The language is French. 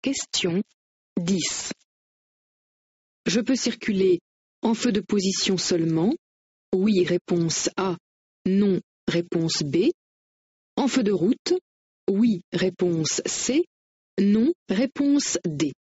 Question 10. Je peux circuler en feu de position seulement? Oui, réponse A. Non, réponse B. En feu de route? Oui, réponse C. Non, réponse D.